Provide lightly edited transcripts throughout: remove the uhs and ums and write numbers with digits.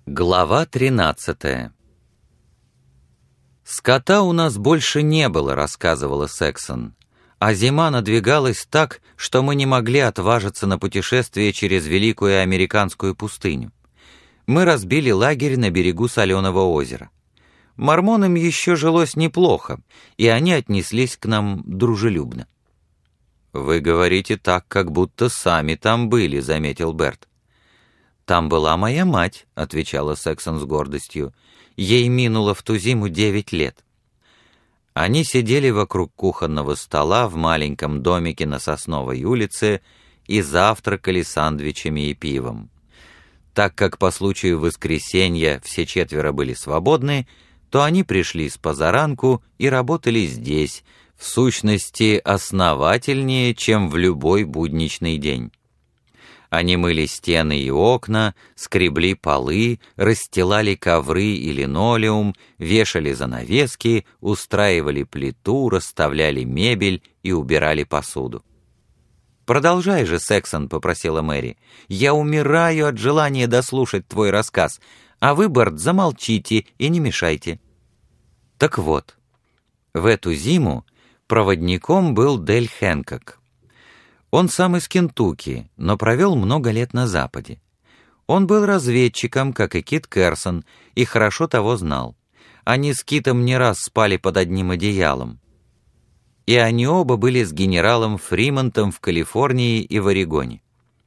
Глава 13. «Скота у нас больше не было», — рассказывала Сексон, «а зима надвигалась так, что мы не могли отважиться на путешествие через Великую Американскую пустыню. Мы разбили лагерь на берегу Соленого озера. Мормонам еще жилось неплохо, и они отнеслись к нам дружелюбно». «Вы говорите так, как будто сами там были», — заметил Берт. «Там была моя мать», — отвечала Сексон с гордостью. «Ей минуло в ту зиму 9 лет». Они сидели вокруг кухонного стола в маленьком домике на Сосновой улице и завтракали сандвичами и пивом. Так как по случаю воскресенья все четверо были свободны, то они пришли с позаранку и работали здесь, в сущности, основательнее, чем в любой будничный день. Они мыли стены и окна, скребли полы, расстилали ковры и линолеум, вешали занавески, устраивали плиту, расставляли мебель и убирали посуду. «Продолжай же, Сексон», — попросила Мэри. «Я умираю от желания дослушать твой рассказ, а вы, Берт, замолчите и не мешайте». Так вот, в эту зиму проводником был Дель Хэнкок. Он сам из Кентукки, но провел много лет на Западе. Он был разведчиком, как и Кит Керсон, и хорошо того знал. Они с Китом не раз спали под одним одеялом. И они оба были с генералом Фримонтом в Калифорнии и в Орегоне.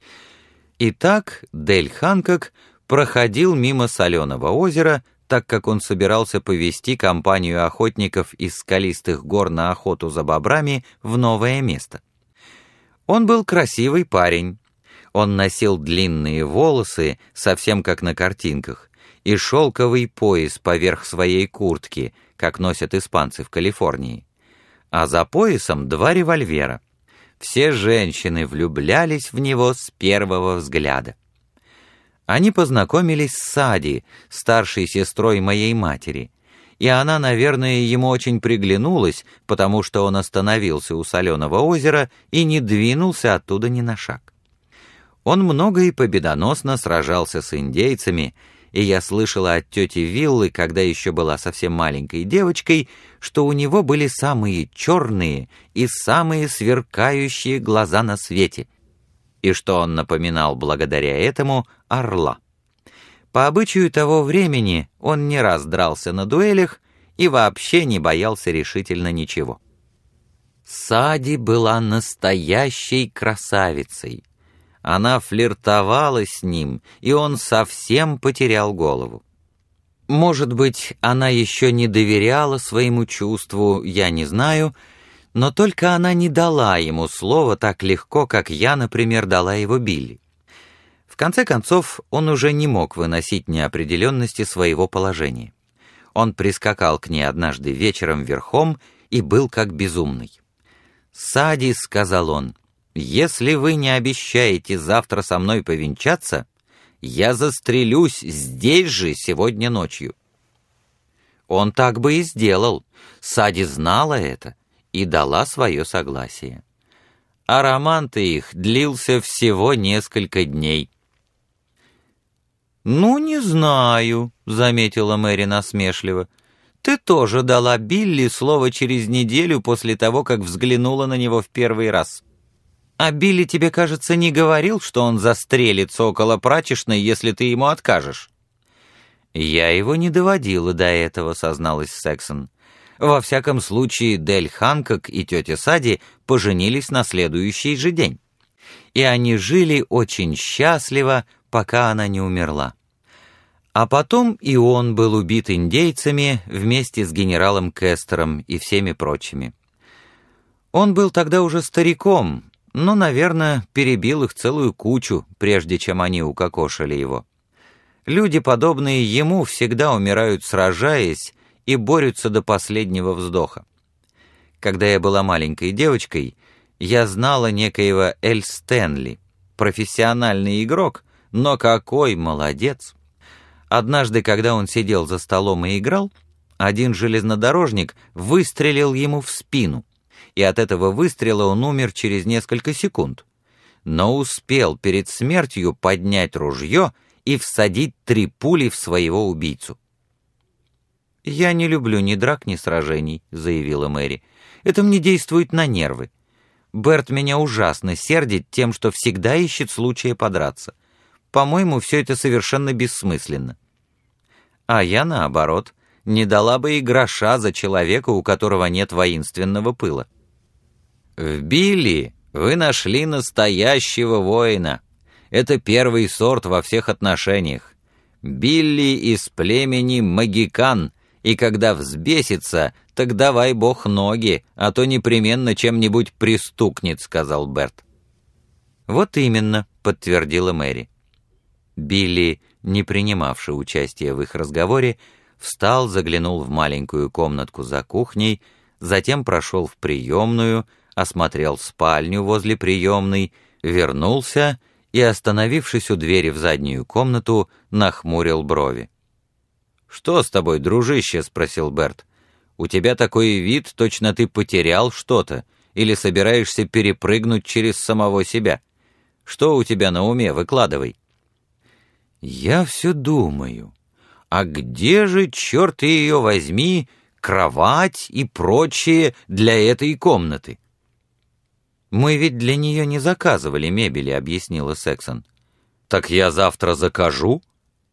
Итак, Дель Хэнкок проходил мимо Соленого озера, так как он собирался повести компанию охотников из скалистых гор на охоту за бобрами в новое место. Он был красивый парень. Он носил длинные волосы, совсем как на картинках, и шелковый пояс поверх своей куртки, как носят испанцы в Калифорнии. А за поясом 2 револьвера. Все женщины влюблялись в него с первого взгляда. Они познакомились с Сади, старшей сестрой моей матери, и она, наверное, ему очень приглянулась, потому что он остановился у Соленого озера и не двинулся оттуда ни на шаг. Он много и победоносно сражался с индейцами, и я слышала от тети Виллы, когда еще была совсем маленькой девочкой, что у него были самые черные и самые сверкающие глаза на свете, и что он напоминал благодаря этому орла. По обычаю того времени он не раз дрался на дуэлях и вообще не боялся решительно ничего. Сади была настоящей красавицей. Она флиртовала с ним, и он совсем потерял голову. Может быть, она еще не доверяла своему чувству, я не знаю, но только она не дала ему слова так легко, как я, например, дала его Билли. В конце концов, он уже не мог выносить неопределенности своего положения. Он прискакал к ней однажды вечером верхом и был как безумный. «Сади», — сказал он, — «если вы не обещаете завтра со мной повенчаться, я застрелюсь здесь же сегодня ночью». Он так бы и сделал. Сади знала это и дала свое согласие. А роман-то их длился всего несколько дней. «Ну, не знаю», — заметила Мэри насмешливо. «Ты тоже дала Билли слово через неделю после того, как взглянула на него в первый раз. А Билли тебе, кажется, не говорил, что он застрелится около прачечной, если ты ему откажешь?» «Я его не доводила до этого», — созналась Сексон. «Во всяком случае, Дель Хэнкок и тетя Сади поженились на следующий же день. И они жили очень счастливо, пока она не умерла. А потом и он был убит индейцами вместе с генералом Кестером и всеми прочими. Он был тогда уже стариком, но, наверное, перебил их целую кучу, прежде чем они укокошили его. Люди, подобные ему, всегда умирают сражаясь и борются до последнего вздоха. Когда я была маленькой девочкой, я знала некоего Эль Стэнли, профессиональный игрок, но какой молодец! Однажды, когда он сидел за столом и играл, один железнодорожник выстрелил ему в спину, и от этого выстрела он умер через несколько секунд. Но успел перед смертью поднять ружье и всадить 3 пули в своего убийцу. «Я не люблю ни драк, ни сражений», — заявила Мэри. «Это мне действует на нервы. Берт меня ужасно сердит тем, что всегда ищет случая подраться. По-моему, все это совершенно бессмысленно. А я, наоборот, не дала бы и гроша за человека, у которого нет воинственного пыла». «В Билли вы нашли настоящего воина. Это первый сорт во всех отношениях. Билли из племени Магикан, и когда взбесится, так давай бог ноги, а то непременно чем-нибудь пристукнет», — сказал Берт. «Вот именно», — подтвердила Мэри. Билли, не принимавший участия в их разговоре, встал, заглянул в маленькую комнатку за кухней, затем прошел в приемную, осмотрел спальню возле приемной, вернулся и, остановившись у двери в заднюю комнату, нахмурил брови. «Что с тобой, дружище?» — спросил Берт. «У тебя такой вид, точно ты потерял что-то или собираешься перепрыгнуть через самого себя. Что у тебя на уме? Выкладывай». «Я все думаю, а где же, черт ее возьми, кровать и прочее для этой комнаты?» «Мы ведь для нее не заказывали мебели», — объяснила Сексон. «Так я завтра закажу».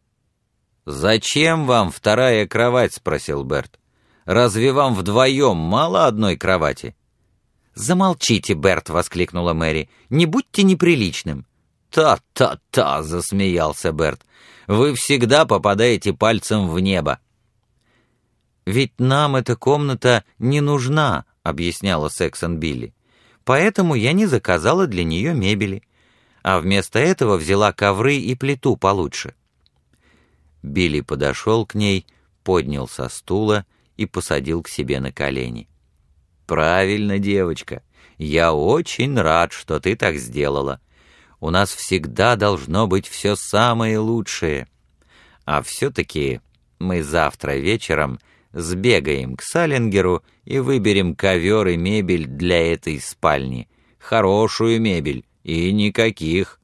«Зачем вам 2-я кровать?» — спросил Берт. «Разве вам вдвоем мало одной кровати?» «Замолчите, Берт!» — воскликнула Мэри. «Не будьте неприличным!» «Та-та-та!» — засмеялся Берт. «Вы всегда попадаете пальцем в небо!» «Ведь нам эта комната не нужна», — объясняла Сексон Билли. «Поэтому я не заказала для нее мебели, а вместо этого взяла ковры и плиту получше». Билли подошел к ней, поднял со стула и посадил к себе на колени. «Правильно, девочка. Я очень рад, что ты так сделала. У нас всегда должно быть все самое лучшее. А все-таки мы завтра вечером сбегаем к Саллингеру и выберем ковер и мебель для этой спальни. Хорошую мебель и никаких».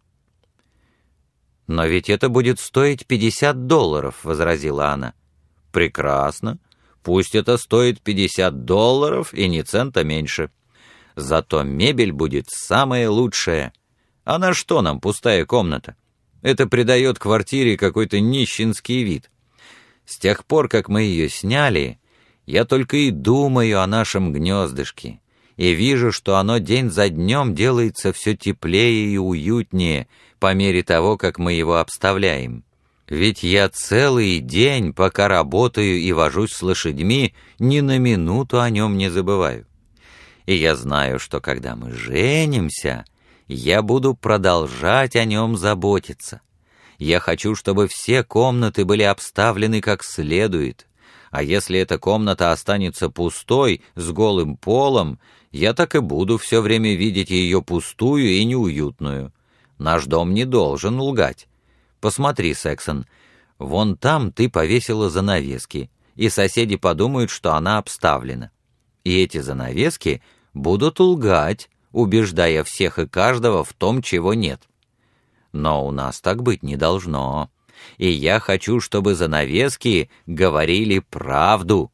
«Но ведь это будет стоить $50, — возразила она. «Прекрасно. Пусть это стоит $50 и ни цента меньше. Зато мебель будет самая лучшая. А на что нам пустая комната? Это придает квартире какой-то нищенский вид. С тех пор, как мы ее сняли, я только и думаю о нашем гнездышке, и вижу, что оно день за днем делается все теплее и уютнее по мере того, как мы его обставляем. Ведь я целый день, пока работаю и вожусь с лошадьми, ни на минуту о нем не забываю. И я знаю, что когда мы женимся, я буду продолжать о нем заботиться. Я хочу, чтобы все комнаты были обставлены как следует. А если эта комната останется пустой, с голым полом, я так и буду все время видеть ее пустую и неуютную. Наш дом не должен лгать. Посмотри, Сексон, вон там ты повесила занавески, и соседи подумают, что она обставлена. И эти занавески будут лгать, убеждая всех и каждого в том, чего нет. Но у нас так быть не должно. И я хочу, чтобы занавески говорили правду».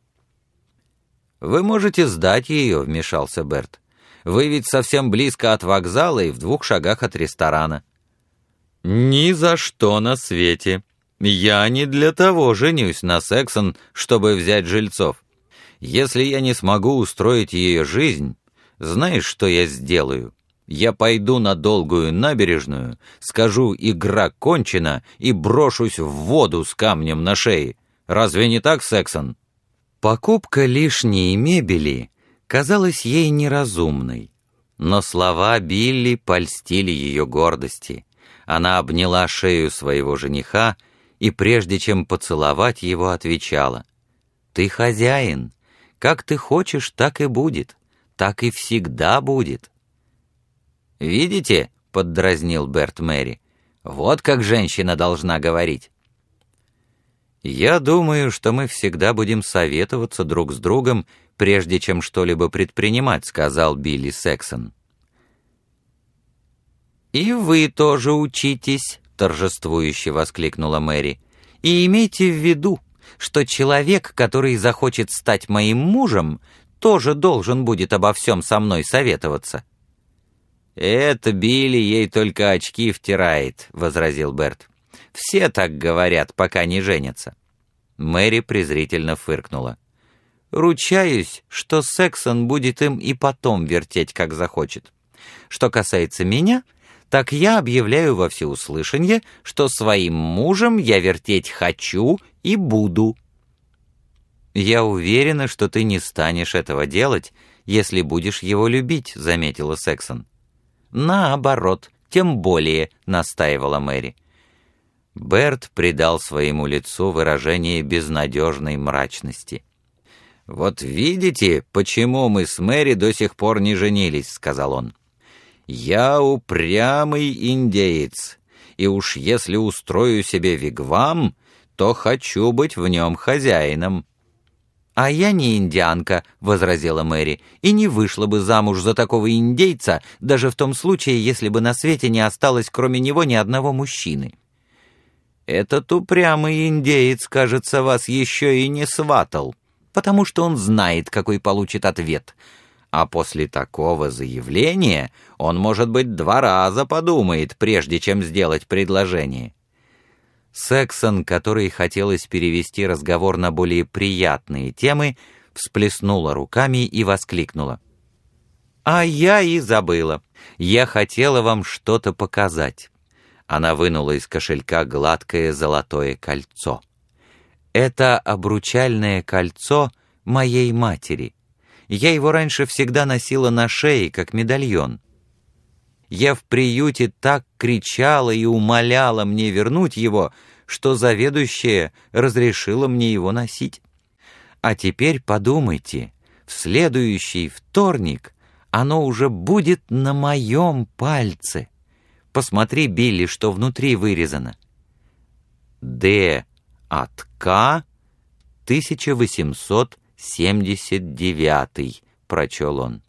«Вы можете сдать ее», — вмешался Берт. «Вы ведь совсем близко от вокзала и в 2 шагах от ресторана». «Ни за что на свете. Я не для того женюсь на Сексон, чтобы взять жильцов. Если я не смогу устроить ее жизнь, знаешь, что я сделаю? Я пойду на долгую набережную, скажу «игра кончена» и брошусь в воду с камнем на шее. Разве не так, Сексон?» Покупка лишней мебели казалась ей неразумной, но слова Билли польстили ее гордости. Она обняла шею своего жениха и, прежде чем поцеловать его, отвечала: «Ты хозяин. Как ты хочешь, так и будет. Так и всегда будет». «Видите?» — поддразнил Берт Мэри. «Вот как женщина должна говорить». «Я думаю, что мы всегда будем советоваться друг с другом, прежде чем что-либо предпринимать», — сказал Билли Сексон. «И вы тоже учитесь», — торжествующе воскликнула Мэри. «И имейте в виду, что человек, который захочет стать моим мужем, тоже должен будет обо всем со мной советоваться». «Это Билли ей только очки втирает», — возразил Берт. «Все так говорят, пока не женятся». Мэри презрительно фыркнула. «Ручаюсь, что Сексон будет им и потом вертеть, как захочет. Что касается меня, так я объявляю во всеуслышание, что своим мужем я вертеть хочу и буду». «Я уверена, что ты не станешь этого делать, если будешь его любить», — заметила Сексон. «Наоборот, тем более», — настаивала Мэри. Берт придал своему лицу выражение безнадежной мрачности. «Вот видите, почему мы с Мэри до сих пор не женились», — сказал он. «Я упрямый индеец, и уж если устрою себе вигвам, то хочу быть в нем хозяином». «А я не индианка», — возразила Мэри, «и не вышла бы замуж за такого индейца, даже в том случае, если бы на свете не осталось кроме него ни одного мужчины». «Этот упрямый индеец, кажется, вас еще и не сватал, потому что он знает, какой получит ответ. А после такого заявления он, может быть, 2 раза подумает, прежде чем сделать предложение». Сексон, которой хотелось перевести разговор на более приятные темы, всплеснула руками и воскликнула. «А я и забыла. Я хотела вам что-то показать». Она вынула из кошелька гладкое золотое кольцо. «Это обручальное кольцо моей матери. Я его раньше всегда носила на шее, как медальон. Я в приюте так кричала и умоляла мне вернуть его, что заведующая разрешила мне его носить. А теперь подумайте, в следующий вторник оно уже будет на моем пальце. Посмотри, Билли, что внутри вырезано. Д от К 1879, прочел он.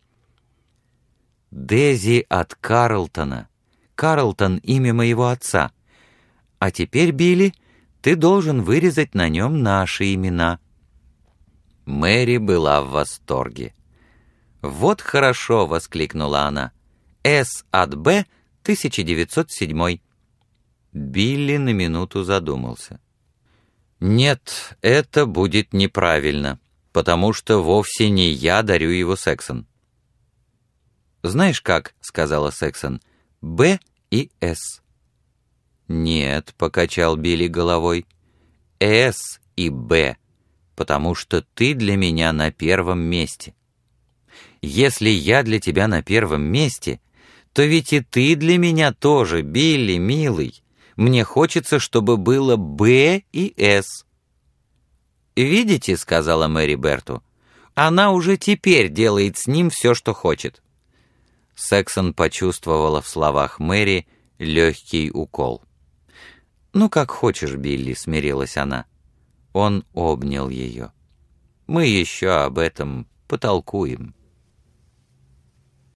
Дези от Карлтона. Карлтон — имя моего отца. А теперь, Билли, ты должен вырезать на нем наши имена». Мэри была в восторге. «Вот хорошо!» — воскликнула она. «С от Б 1907». Билли на минуту задумался. «Нет, это будет неправильно, потому что вовсе не я дарю его Сексон». «Знаешь как?» — сказала Сексон. «Б и С». «Нет», — покачал Билли головой. «С и Б, потому что ты для меня на первом месте. Если я для тебя на первом месте, то ведь и ты для меня тоже, Билли, милый. Мне хочется, чтобы было Б и С». «Видите?» — сказала Мэри Берту. «Она уже теперь делает с ним все, что хочет». Сексон почувствовала в словах Мэри легкий укол. «Ну, как хочешь, Билли», — смирилась она. Он обнял ее. «Мы еще об этом потолкуем».